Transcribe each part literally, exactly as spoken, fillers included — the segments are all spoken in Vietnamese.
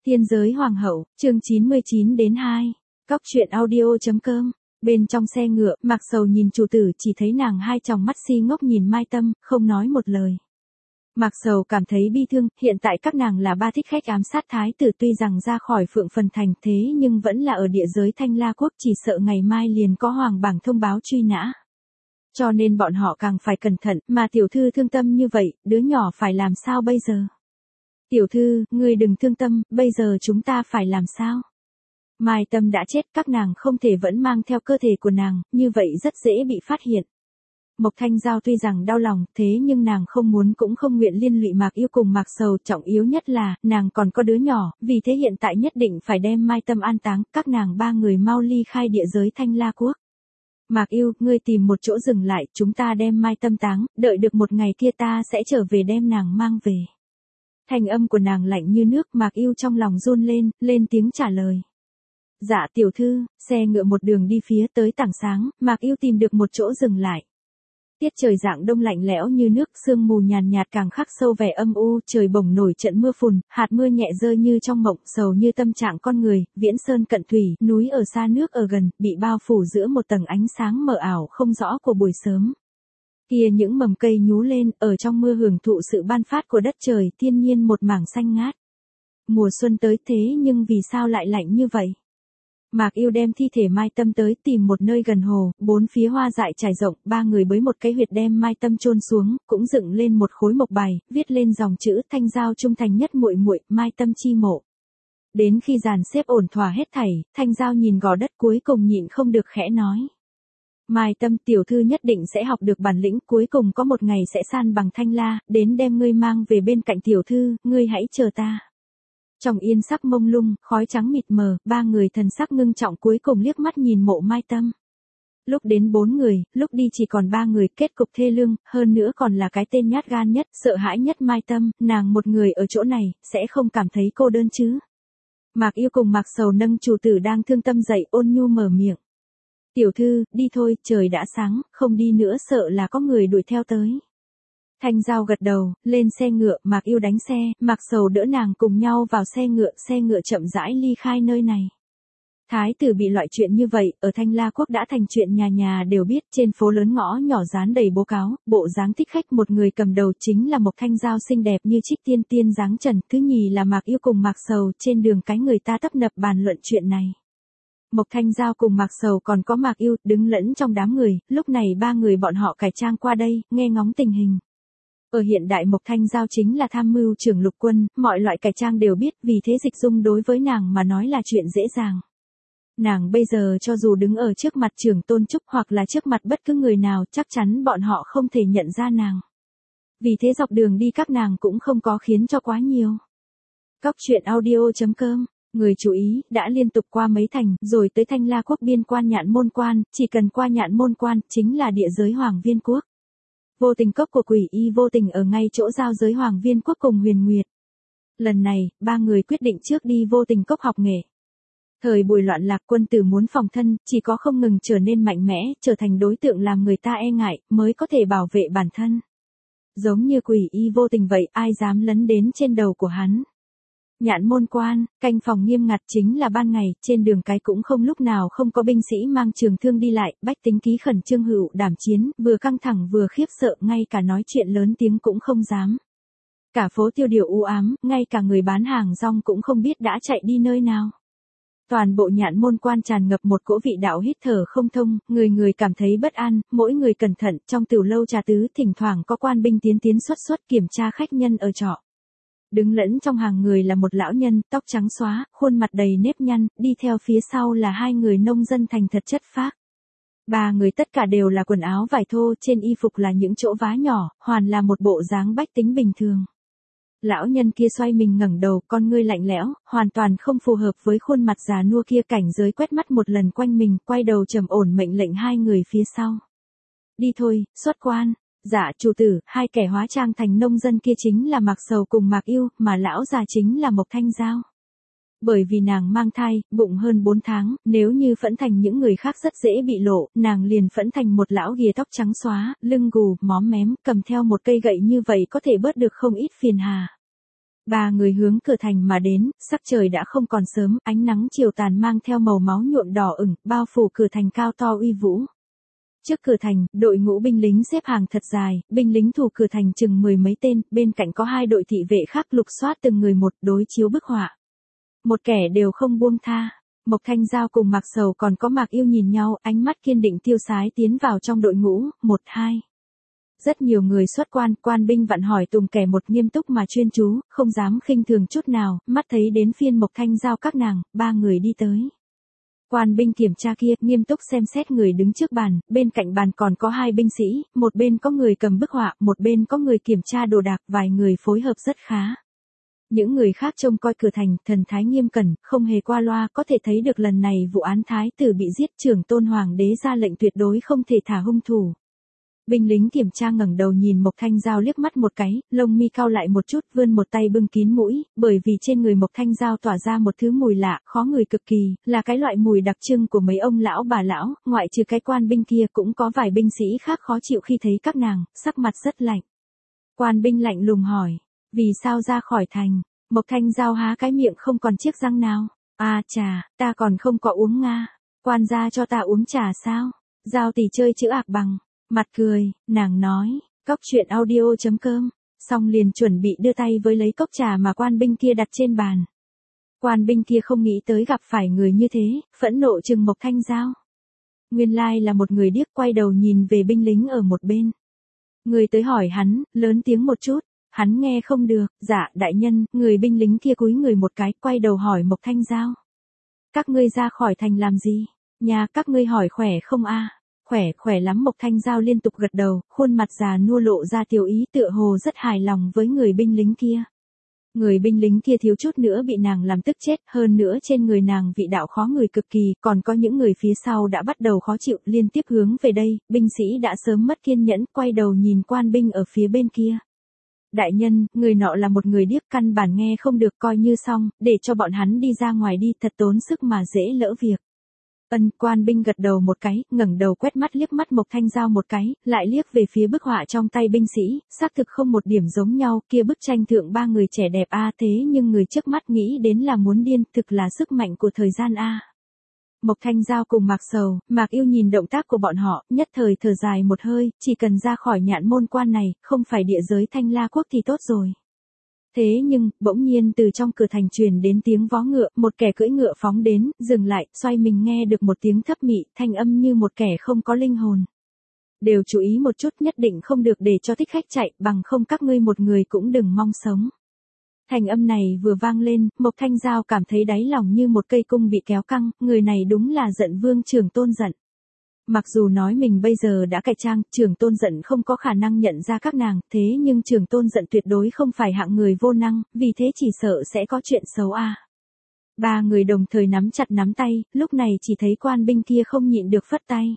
Tiên giới hoàng hậu, chương chín mươi chín đến hai. Cóc truyện audio.com. Bên trong xe ngựa, Mạc Sầu nhìn chủ tử chỉ thấy nàng hai tròng mắt si ngốc nhìn Mai Tâm, không nói một lời. Mạc Sầu cảm thấy bi thương, hiện tại các nàng là ba thích khách ám sát thái tử tuy rằng ra khỏi Phượng Phần Thành thế nhưng vẫn là ở địa giới Thanh La Quốc, chỉ sợ ngày mai liền có hoàng bảng thông báo truy nã. Cho nên bọn họ càng phải cẩn thận, mà tiểu thư thương tâm như vậy, đứa nhỏ phải làm sao bây giờ? Tiểu thư, ngươi đừng thương tâm, bây giờ chúng ta phải làm sao? Mai Tâm đã chết, các nàng không thể vẫn mang theo cơ thể của nàng, như vậy rất dễ bị phát hiện. Mộc Thanh Giao tuy rằng đau lòng, thế nhưng nàng không muốn cũng không nguyện liên lụy Mạc Yêu cùng Mạc Sầu, trọng yếu nhất là, nàng còn có đứa nhỏ, vì thế hiện tại nhất định phải đem Mai Tâm an táng, các nàng ba người mau ly khai địa giới Thanh La Quốc. Mạc Yêu, ngươi tìm một chỗ dừng lại, chúng ta đem Mai Tâm táng, đợi được một ngày kia ta sẽ trở về đem nàng mang về. Thanh âm của nàng lạnh như nước, Mạc Yêu trong lòng run lên, lên tiếng trả lời. Dạ tiểu thư, xe ngựa một đường đi phía tới tảng sáng, Mạc Yêu tìm được một chỗ dừng lại. Tiết trời dạng đông lạnh lẽo như nước, sương mù nhàn nhạt càng khắc sâu vẻ âm u, trời bỗng nổi trận mưa phùn, hạt mưa nhẹ rơi như trong mộng, sầu như tâm trạng con người, viễn sơn cận thủy, núi ở xa nước ở gần, bị bao phủ giữa một tầng ánh sáng mờ ảo không rõ của buổi sớm. Kia những mầm cây nhú lên, ở trong mưa hưởng thụ sự ban phát của đất trời, thiên nhiên một mảng xanh ngát. Mùa xuân tới thế nhưng vì sao lại lạnh như vậy? Mạc Yêu đem thi thể Mai Tâm tới tìm một nơi gần hồ, bốn phía hoa dại trải rộng, ba người bới một cái huyệt đem Mai Tâm chôn xuống, cũng dựng lên một khối mộc bài, viết lên dòng chữ Thanh Giao trung thành nhất muội muội, Mai Tâm chi mộ. Đến khi dàn xếp ổn thỏa hết thảy, Thanh Giao nhìn gò đất cuối cùng nhịn không được khẽ nói. Mai Tâm tiểu thư nhất định sẽ học được bản lĩnh, cuối cùng có một ngày sẽ san bằng Thanh La, đến đem ngươi mang về bên cạnh tiểu thư, ngươi hãy chờ ta. Trong yên sắc mông lung, khói trắng mịt mờ, ba người thần sắc ngưng trọng cuối cùng liếc mắt nhìn mộ Mai Tâm. Lúc đến bốn người, lúc đi chỉ còn ba người, kết cục thê lương, hơn nữa còn là cái tên nhát gan nhất, sợ hãi nhất Mai Tâm, nàng một người ở chỗ này, sẽ không cảm thấy cô đơn chứ. Mạc Yêu cùng Mạc Sầu nâng chủ tử đang thương tâm dậy, ôn nhu mở miệng. Tiểu thư, đi thôi, trời đã sáng, không đi nữa sợ là có người đuổi theo tới. Thanh Giao gật đầu, lên xe ngựa, Mạc Yêu đánh xe, Mạc Sầu đỡ nàng cùng nhau vào xe ngựa, xe ngựa chậm rãi ly khai nơi này. Thái tử bị loại chuyện như vậy, ở Thanh La Quốc đã thành chuyện nhà nhà đều biết, trên phố lớn ngõ nhỏ dán đầy bố cáo, bộ dáng thích khách một người cầm đầu chính là Mộc Thanh Giao xinh đẹp như trích tiên tiên dáng trần, thứ nhì là Mạc Yêu cùng Mạc Sầu, trên đường cái người ta tấp nập bàn luận chuyện này. Mộc Thanh Giao cùng Mạc Sầu còn có Mạc Yêu, đứng lẫn trong đám người, lúc này ba người bọn họ cải trang qua đây, nghe ngóng tình hình. Ở hiện đại Mộc Thanh Giao chính là tham mưu trưởng lục quân, mọi loại cải trang đều biết, vì thế Dịch Dung đối với nàng mà nói là chuyện dễ dàng. Nàng bây giờ cho dù đứng ở trước mặt trưởng Tôn Trúc hoặc là trước mặt bất cứ người nào, chắc chắn bọn họ không thể nhận ra nàng. Vì thế dọc đường đi các nàng cũng không có khiến cho quá nhiều. Cóc truyện audio.com. Người chú ý, đã liên tục qua mấy thành, rồi tới Thanh La Quốc biên quan Nhạn Môn Quan, chỉ cần qua Nhạn Môn Quan, chính là địa giới Hoàng Viên Quốc. Vô Tình cốc của Quỷ Y Vô Tình ở ngay chỗ giao giới Hoàng Viên Quốc cùng Huyền Nguyệt. Lần này, ba người quyết định trước đi Vô Tình cốc học nghệ. Thời buổi loạn lạc quân tử muốn phòng thân, chỉ có không ngừng trở nên mạnh mẽ, trở thành đối tượng làm người ta e ngại, mới có thể bảo vệ bản thân. Giống như Quỷ Y Vô Tình vậy, ai dám lấn đến trên đầu của hắn. Nhạn Môn Quan, canh phòng nghiêm ngặt chính là ban ngày, trên đường cái cũng không lúc nào không có binh sĩ mang trường thương đi lại, bách tính ký khẩn trương hữu đảm chiến, vừa căng thẳng vừa khiếp sợ, ngay cả nói chuyện lớn tiếng cũng không dám. Cả phố tiêu điều u ám, ngay cả người bán hàng rong cũng không biết đã chạy đi nơi nào. Toàn bộ Nhạn Môn Quan tràn ngập một cỗ vị đạo hít thở không thông, người người cảm thấy bất an, mỗi người cẩn thận, trong tiểu lâu trà tứ thỉnh thoảng có quan binh tiến tiến xuất xuất kiểm tra khách nhân ở trọ. Đứng lẫn trong hàng người là một lão nhân, tóc trắng xóa, khuôn mặt đầy nếp nhăn, đi theo phía sau là hai người nông dân thành thật chất phác. Ba người tất cả đều là quần áo vải thô, trên y phục là những chỗ vá nhỏ, hoàn là một bộ dáng bách tính bình thường. Lão nhân kia xoay mình ngẩng đầu, con ngươi lạnh lẽo, hoàn toàn không phù hợp với khuôn mặt già nua kia, cảnh giới quét mắt một lần quanh mình, quay đầu trầm ổn mệnh lệnh hai người phía sau. Đi thôi, xuất quan. Dạ chủ tử, hai kẻ hóa trang thành nông dân kia chính là Mạc Sầu cùng Mạc Yêu, mà lão già chính là Mộc Thanh Giao. Bởi vì nàng mang thai, bụng hơn bốn tháng, nếu như phẫn thành những người khác rất dễ bị lộ, nàng liền phẫn thành một lão ghìa tóc trắng xóa, lưng gù, móm mém, cầm theo một cây gậy như vậy có thể bớt được không ít phiền hà. Ba người hướng cửa thành mà đến, sắc trời đã không còn sớm, ánh nắng chiều tàn mang theo màu máu nhuộm đỏ ửng, bao phủ cửa thành cao to uy vũ. Trước cửa thành, đội ngũ binh lính xếp hàng thật dài, binh lính thủ cửa thành chừng mười mấy tên, bên cạnh có hai đội thị vệ khác lục soát từng người một, đối chiếu bức họa. Một kẻ đều không buông tha. Mộc Thanh Giao cùng Mạc Sầu còn có Mạc Yêu nhìn nhau, ánh mắt kiên định tiêu sái tiến vào trong đội ngũ, một hai. Rất nhiều người xuất quan, quan binh vặn hỏi tùng kẻ một nghiêm túc mà chuyên chú, không dám khinh thường chút nào, mắt thấy đến phiên Mộc Thanh Giao các nàng, ba người đi tới. Quan binh kiểm tra kia, nghiêm túc xem xét người đứng trước bàn, bên cạnh bàn còn có hai binh sĩ, một bên có người cầm bức họa, một bên có người kiểm tra đồ đạc, vài người phối hợp rất khá. Những người khác trông coi cửa thành, thần thái nghiêm cẩn, không hề qua loa, có thể thấy được lần này vụ án thái tử bị giết, trưởng tôn hoàng đế ra lệnh tuyệt đối không thể thả hung thủ. Binh lính kiểm tra ngẩng đầu nhìn Mộc Thanh Giao liếc mắt một cái, lông mi cau lại một chút, vươn một tay bưng kín mũi, bởi vì trên người Mộc Thanh Giao tỏa ra một thứ mùi lạ, khó ngửi cực kỳ, là cái loại mùi đặc trưng của mấy ông lão bà lão, ngoại trừ cái quan binh kia cũng có vài binh sĩ khác khó chịu khi thấy các nàng, sắc mặt rất lạnh. Quan binh lạnh lùng hỏi, vì sao ra khỏi thành? Mộc Thanh Giao há cái miệng không còn chiếc răng nào. À trà, ta còn không có uống nga. Quan gia cho ta uống trà sao? Giao tỷ chơi chữ ạc bằng. Mặt cười, nàng nói, cốc truyện audio chấm com, xong liền chuẩn bị đưa tay với lấy cốc trà mà quan binh kia đặt trên bàn. Quan binh kia không nghĩ tới gặp phải người như thế, phẫn nộ trừng Mộc Thanh Giao. Nguyên lai là một người điếc, quay đầu nhìn về binh lính ở một bên. Người tới hỏi hắn, lớn tiếng một chút, hắn nghe không được, dạ đại nhân, người binh lính kia cúi người một cái, quay đầu hỏi Mộc Thanh Giao. Các ngươi ra khỏi thành làm gì? Nhà các ngươi hỏi khỏe không a? Khỏe, khỏe lắm. Mộc Thanh Giao liên tục gật đầu, khuôn mặt già nua lộ ra tiểu ý, tựa hồ rất hài lòng với người binh lính kia. Người binh lính kia thiếu chút nữa bị nàng làm tức chết, hơn nữa trên người nàng vị đạo khó ngửi cực kỳ, còn có những người phía sau đã bắt đầu khó chịu, liên tiếp hướng về đây, binh sĩ đã sớm mất kiên nhẫn, quay đầu nhìn quan binh ở phía bên kia. Đại nhân, người nọ là một người điếc, căn bản nghe không được, coi như xong, để cho bọn hắn đi ra ngoài đi, thật tốn sức mà dễ lỡ việc. Ân, quan binh gật đầu một cái, ngẩng đầu quét mắt liếc mắt Mộc Thanh Giao một cái, lại liếc về phía bức họa trong tay binh sĩ, xác thực không một điểm giống nhau, kia bức tranh thượng ba người trẻ đẹp a, thế nhưng người trước mắt nghĩ đến là muốn điên, thực là sức mạnh của thời gian a. Mộc Thanh Giao cùng Mạc Sầu, Mạc Yêu nhìn động tác của bọn họ, nhất thời thở dài một hơi, chỉ cần ra khỏi nhạn môn quan này, không phải địa giới Thanh La quốc thì tốt rồi. Thế nhưng, bỗng nhiên từ trong cửa thành truyền đến tiếng vó ngựa, một kẻ cưỡi ngựa phóng đến, dừng lại, xoay mình nghe được một tiếng thấp mị, thanh âm như một kẻ không có linh hồn. Đều chú ý một chút, nhất định không được để cho thích khách chạy, bằng không các ngươi một người cũng đừng mong sống. Thành âm này vừa vang lên, Mộc Thanh Giao cảm thấy đáy lòng như một cây cung bị kéo căng, người này đúng là Giận Vương Trưởng Tôn Giận. Mặc dù nói mình bây giờ đã cải trang, Trưởng Tôn Giận không có khả năng nhận ra các nàng, thế nhưng Trưởng Tôn Giận tuyệt đối không phải hạng người vô năng, vì thế chỉ sợ sẽ có chuyện xấu a. À. Ba người đồng thời nắm chặt nắm tay, lúc này chỉ thấy quan binh kia không nhịn được phất tay.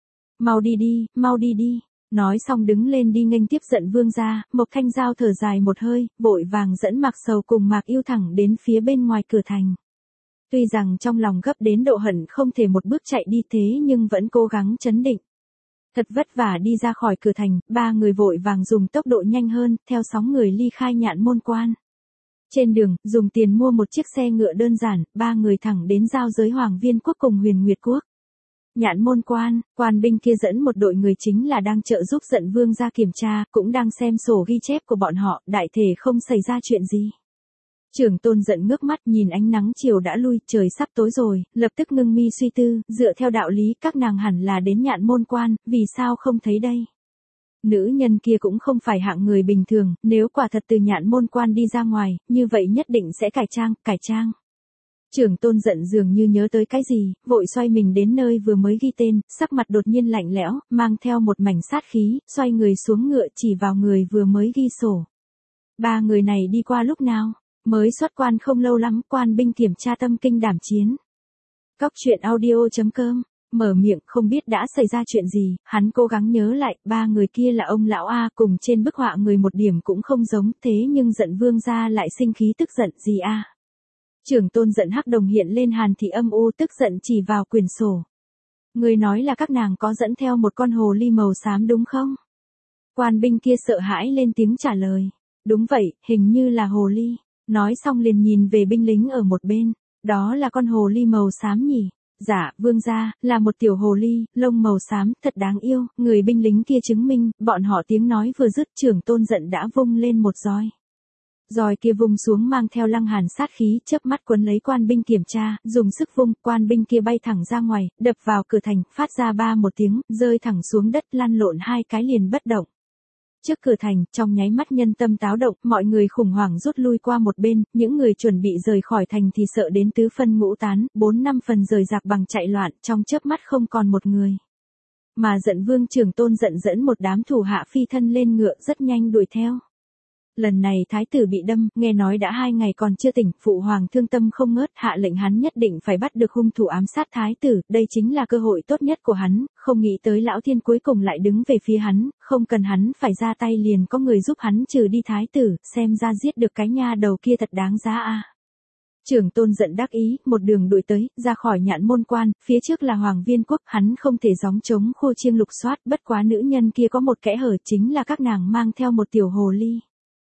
Mau đi đi, mau đi đi. Nói xong đứng lên đi nghênh tiếp Giận Vương ra, Mộc Thanh Giao thở dài một hơi, vội vàng dẫn Mạc Sầu cùng Mạc Yêu thẳng đến phía bên ngoài cửa thành. Tuy rằng trong lòng gấp đến độ hận không thể một bước chạy đi thế nhưng vẫn cố gắng trấn định. Thật vất vả đi ra khỏi cửa thành, ba người vội vàng dùng tốc độ nhanh hơn, theo sóng người ly khai nhạn môn quan. Trên đường, dùng tiền mua một chiếc xe ngựa đơn giản, ba người thẳng đến giao giới Hoàng Viên quốc cùng Huyền Nguyệt quốc. Nhạn môn quan, quan binh kia dẫn một đội người chính là đang trợ giúp Giận Vương ra kiểm tra, cũng đang xem sổ ghi chép của bọn họ, đại thể không xảy ra chuyện gì. Trưởng Tôn Giận ngước mắt nhìn ánh nắng chiều đã lui, trời sắp tối rồi, lập tức ngưng mi suy tư, dựa theo đạo lý các nàng hẳn là đến nhạn môn quan, vì sao không thấy đây? Nữ nhân kia cũng không phải hạng người bình thường, nếu quả thật từ nhạn môn quan đi ra ngoài, như vậy nhất định sẽ cải trang, cải trang. Trưởng Tôn Giận dường như nhớ tới cái gì, vội xoay mình đến nơi vừa mới ghi tên, sắc mặt đột nhiên lạnh lẽo, mang theo một mảnh sát khí, xoay người xuống ngựa chỉ vào người vừa mới ghi sổ. Ba người này đi qua lúc nào? Mới xuất quan không lâu lắm, quan binh kiểm tra tâm kinh đảm chiến. Cốc truyện audio chấm com, mở miệng không biết đã xảy ra chuyện gì, hắn cố gắng nhớ lại, ba người kia là ông lão A cùng trên bức họa người một điểm cũng không giống, thế nhưng Giận Vương ra lại sinh khí tức giận gì a? Trưởng Tôn Giận hắc đồng hiện lên hàn thị âm u tức giận chỉ vào quyển sổ. Người nói là các nàng có dẫn theo một con hồ ly màu xám đúng không? Quan binh kia sợ hãi lên tiếng trả lời. Đúng vậy, hình như là hồ ly. Nói xong liền nhìn về binh lính ở một bên. Đó là con hồ ly màu xám nhỉ? Dạ, vương gia, là một tiểu hồ ly, lông màu xám, thật đáng yêu. Người binh lính kia chứng minh, bọn họ tiếng nói vừa dứt, Trưởng Tôn giận đã vung lên một roi. Roi kia vung xuống mang theo lăng hàn sát khí, chớp mắt quấn lấy quan binh kiểm tra, dùng sức vung, quan binh kia bay thẳng ra ngoài, đập vào cửa thành, phát ra ba một tiếng, rơi thẳng xuống đất, lăn lộn hai cái liền bất động. Trước cửa thành, trong nháy mắt nhân tâm táo động, mọi người khủng hoảng rút lui qua một bên, những người chuẩn bị rời khỏi thành thì sợ đến tứ phân ngũ tán, bốn năm phần rời rạc bằng chạy loạn, trong chớp mắt không còn một người. Mà giận vương Trưởng Tôn giận dẫn một đám thủ hạ phi thân lên ngựa rất nhanh đuổi theo. Lần này thái tử bị đâm, nghe nói đã hai ngày còn chưa tỉnh, phụ hoàng thương tâm không ngớt, hạ lệnh hắn nhất định phải bắt được hung thủ ám sát thái tử, đây chính là cơ hội tốt nhất của hắn, không nghĩ tới lão thiên cuối cùng lại đứng về phía hắn, không cần hắn phải ra tay liền có người giúp hắn trừ đi thái tử, xem ra giết được cái nha đầu kia thật đáng giá a. À. Trưởng Tôn giận đắc ý, một đường đuổi tới, ra khỏi nhạn môn quan, phía trước là Hoàng Viên Quốc, hắn không thể gióng trống khô chiêng lục soát, bất quá nữ nhân kia có một kẽ hở chính là các nàng mang theo một tiểu hồ ly.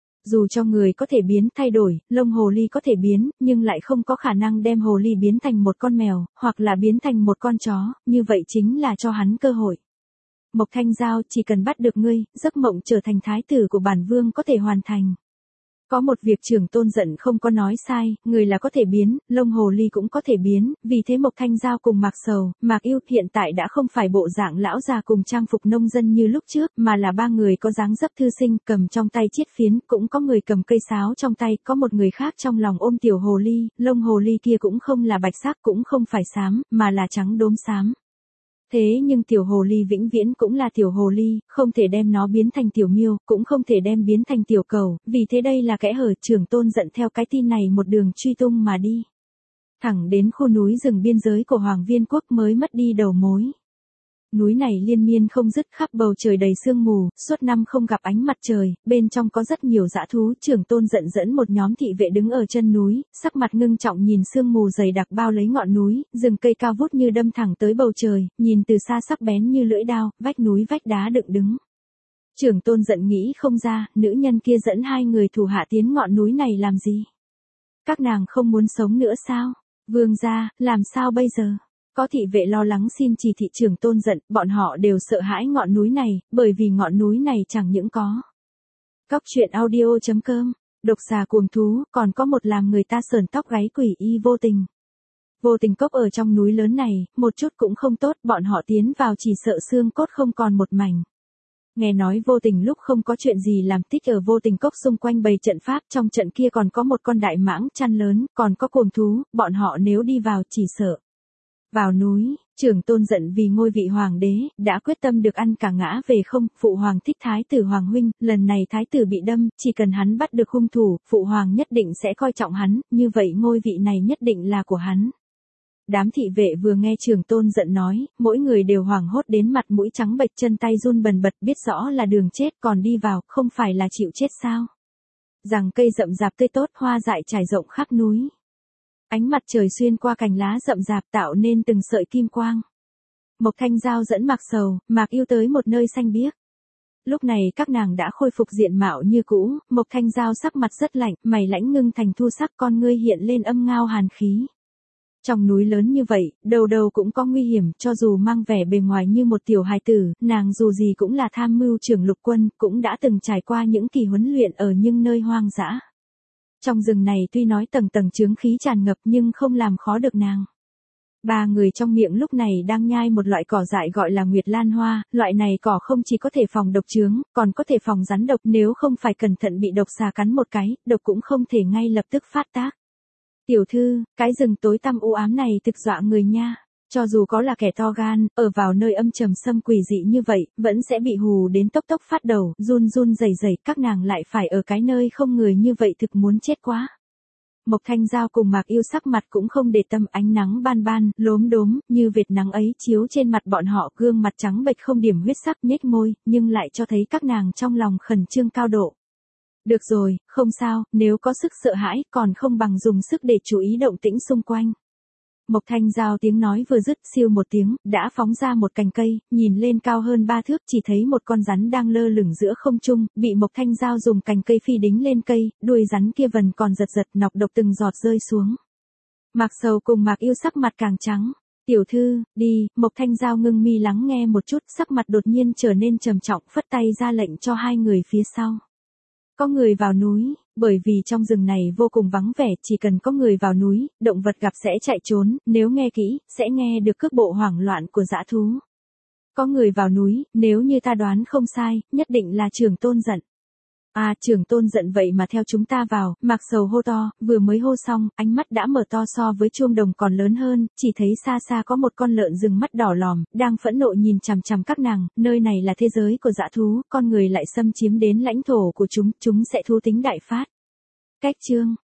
Dù cho người có thể biến thay đổi, lông hồ ly có thể biến, nhưng lại không có khả năng đem hồ ly biến thành một con mèo, hoặc là biến thành một con chó, như vậy chính là cho hắn cơ hội. Mộc Thanh Giao, chỉ cần bắt được ngươi, giấc mộng trở thành thái tử của bản vương có thể hoàn thành. Có một việc Trưởng Tôn giận không có nói sai, người là có thể biến, lông hồ ly cũng có thể biến, vì thế Mộc Thanh Giao cùng Mạc Sầu, Mạc Yêu hiện tại đã không phải bộ dạng lão già cùng trang phục nông dân như lúc trước, mà là ba người có dáng dấp thư sinh, cầm trong tay chiết phiến, cũng có người cầm cây sáo trong tay, có một người khác trong lòng ôm tiểu hồ ly, lông hồ ly kia cũng không là bạch sắc cũng không phải xám, mà là trắng đốm xám. Thế nhưng tiểu hồ ly vĩnh viễn cũng là tiểu hồ ly, không thể đem nó biến thành tiểu miêu, cũng không thể đem biến thành tiểu cầu, vì thế đây là kẽ hở. Trưởng Tôn giận theo cái tin này một đường truy tung mà đi. Thẳng đến khu núi rừng biên giới của Hoàng Viên Quốc mới mất đi đầu mối. Núi này liên miên không dứt, khắp bầu trời đầy sương mù, suốt năm không gặp ánh mặt trời, bên trong có rất nhiều dã thú. Trưởng Tôn giận dẫn một nhóm thị vệ đứng ở chân núi, sắc mặt ngưng trọng nhìn sương mù dày đặc bao lấy ngọn núi, rừng cây cao vút như đâm thẳng tới bầu trời, nhìn từ xa sắc bén như lưỡi đao, vách núi vách đá dựng đứng. Trưởng Tôn giận nghĩ không ra, nữ nhân kia dẫn hai người thủ hạ tiến ngọn núi này làm gì? Các nàng không muốn sống nữa sao? Vương gia, làm sao bây giờ? Có thị vệ lo lắng xin chỉ thị Trưởng Tôn giận, bọn họ đều sợ hãi ngọn núi này, bởi vì ngọn núi này chẳng những có. Cóc truyện audio chấm com, độc xà cuồng thú, còn có một làm người ta sởn tóc gáy quỷ y vô tình. Vô tình cốc ở trong núi lớn này, một chút cũng không tốt, bọn họ tiến vào chỉ sợ xương cốt không còn một mảnh. Nghe nói vô tình lúc không có chuyện gì làm tích ở vô tình cốc xung quanh bày trận pháp, trong trận kia còn có một con đại mãng chăn lớn, còn có cuồng thú, bọn họ nếu đi vào chỉ sợ. Vào núi, Trưởng Tôn giận vì ngôi vị hoàng đế, đã quyết tâm được ăn cả ngã về không, phụ hoàng thích thái tử hoàng huynh, lần này thái tử bị đâm, chỉ cần hắn bắt được hung thủ, phụ hoàng nhất định sẽ coi trọng hắn, như vậy ngôi vị này nhất định là của hắn. Đám thị vệ vừa nghe Trưởng Tôn giận nói, mỗi người đều hoảng hốt đến mặt mũi trắng bệch, chân tay run bần bật, biết rõ là đường chết, còn đi vào, không phải là chịu chết sao? Rằng cây rậm rạp tươi tốt, hoa dại trải rộng khắp núi. Ánh mặt trời xuyên qua cành lá rậm rạp tạo nên từng sợi kim quang. Mộc Thanh Giao dẫn Mạc Sầu, Mạc Yêu tới một nơi xanh biếc. Lúc này các nàng đã khôi phục diện mạo như cũ, Mộc Thanh Giao sắc mặt rất lạnh, mày lãnh ngưng thành thu sắc, con ngươi hiện lên âm ngao hàn khí. Trong núi lớn như vậy, đầu đầu cũng có nguy hiểm, cho dù mang vẻ bề ngoài như một tiểu hài tử, nàng dù gì cũng là tham mưu trưởng lục quân, cũng đã từng trải qua những kỳ huấn luyện ở những nơi hoang dã. Trong rừng này tuy nói tầng tầng chướng khí tràn ngập nhưng không làm khó được nàng. Ba người trong miệng lúc này đang nhai một loại cỏ dại gọi là Nguyệt Lan Hoa, loại này cỏ không chỉ có thể phòng độc chướng, còn có thể phòng rắn độc, nếu không phải cẩn thận bị độc xà cắn một cái, độc cũng không thể ngay lập tức phát tác. Tiểu thư, cái rừng tối tăm u ám này thực dọa người nha. Cho dù có là kẻ to gan, ở vào nơi âm trầm xâm quỷ dị như vậy, vẫn sẽ bị hù đến tốc tốc phát đầu, run run rẩy rẩy, các nàng lại phải ở cái nơi không người như vậy thực muốn chết quá. Mộc Thanh Giao cùng Mạc Yêu sắc mặt cũng không để tâm, ánh nắng ban ban, lốm đốm, như vệt nắng ấy chiếu trên mặt bọn họ, gương mặt trắng bệch không điểm huyết sắc, nhếch môi, nhưng lại cho thấy các nàng trong lòng khẩn trương cao độ. Được rồi, không sao, nếu có sức sợ hãi, còn không bằng dùng sức để chú ý động tĩnh xung quanh. Mộc Thanh Giao tiếng nói vừa dứt, siêu một tiếng, đã phóng ra một cành cây, nhìn lên cao hơn ba thước, chỉ thấy một con rắn đang lơ lửng giữa không trung, bị Mộc Thanh Giao dùng cành cây phi đính lên cây, đuôi rắn kia vần còn giật giật, nọc độc từng giọt rơi xuống. Mạc Sầu cùng Mạc Yêu sắc mặt càng trắng. Tiểu thư, đi, Mộc Thanh Giao ngưng mi lắng nghe một chút, sắc mặt đột nhiên trở nên trầm trọng, phất tay ra lệnh cho hai người phía sau. Có người vào núi, bởi vì trong rừng này vô cùng vắng vẻ, chỉ cần có người vào núi, động vật gặp sẽ chạy trốn, nếu nghe kỹ, sẽ nghe được cước bộ hoảng loạn của dã thú. Có người vào núi, nếu như ta đoán không sai, nhất định là Trưởng Tôn giận. À, Trưởng Tôn giận vậy mà theo chúng ta vào, Mạc Sầu hô to, vừa mới hô xong, ánh mắt đã mở to so với chuông đồng còn lớn hơn, chỉ thấy xa xa có một con lợn rừng mắt đỏ lòm, đang phẫn nộ nhìn chằm chằm các nàng, nơi này là thế giới của dã thú, con người lại xâm chiếm đến lãnh thổ của chúng, chúng sẽ thú tính đại phát. Cách chương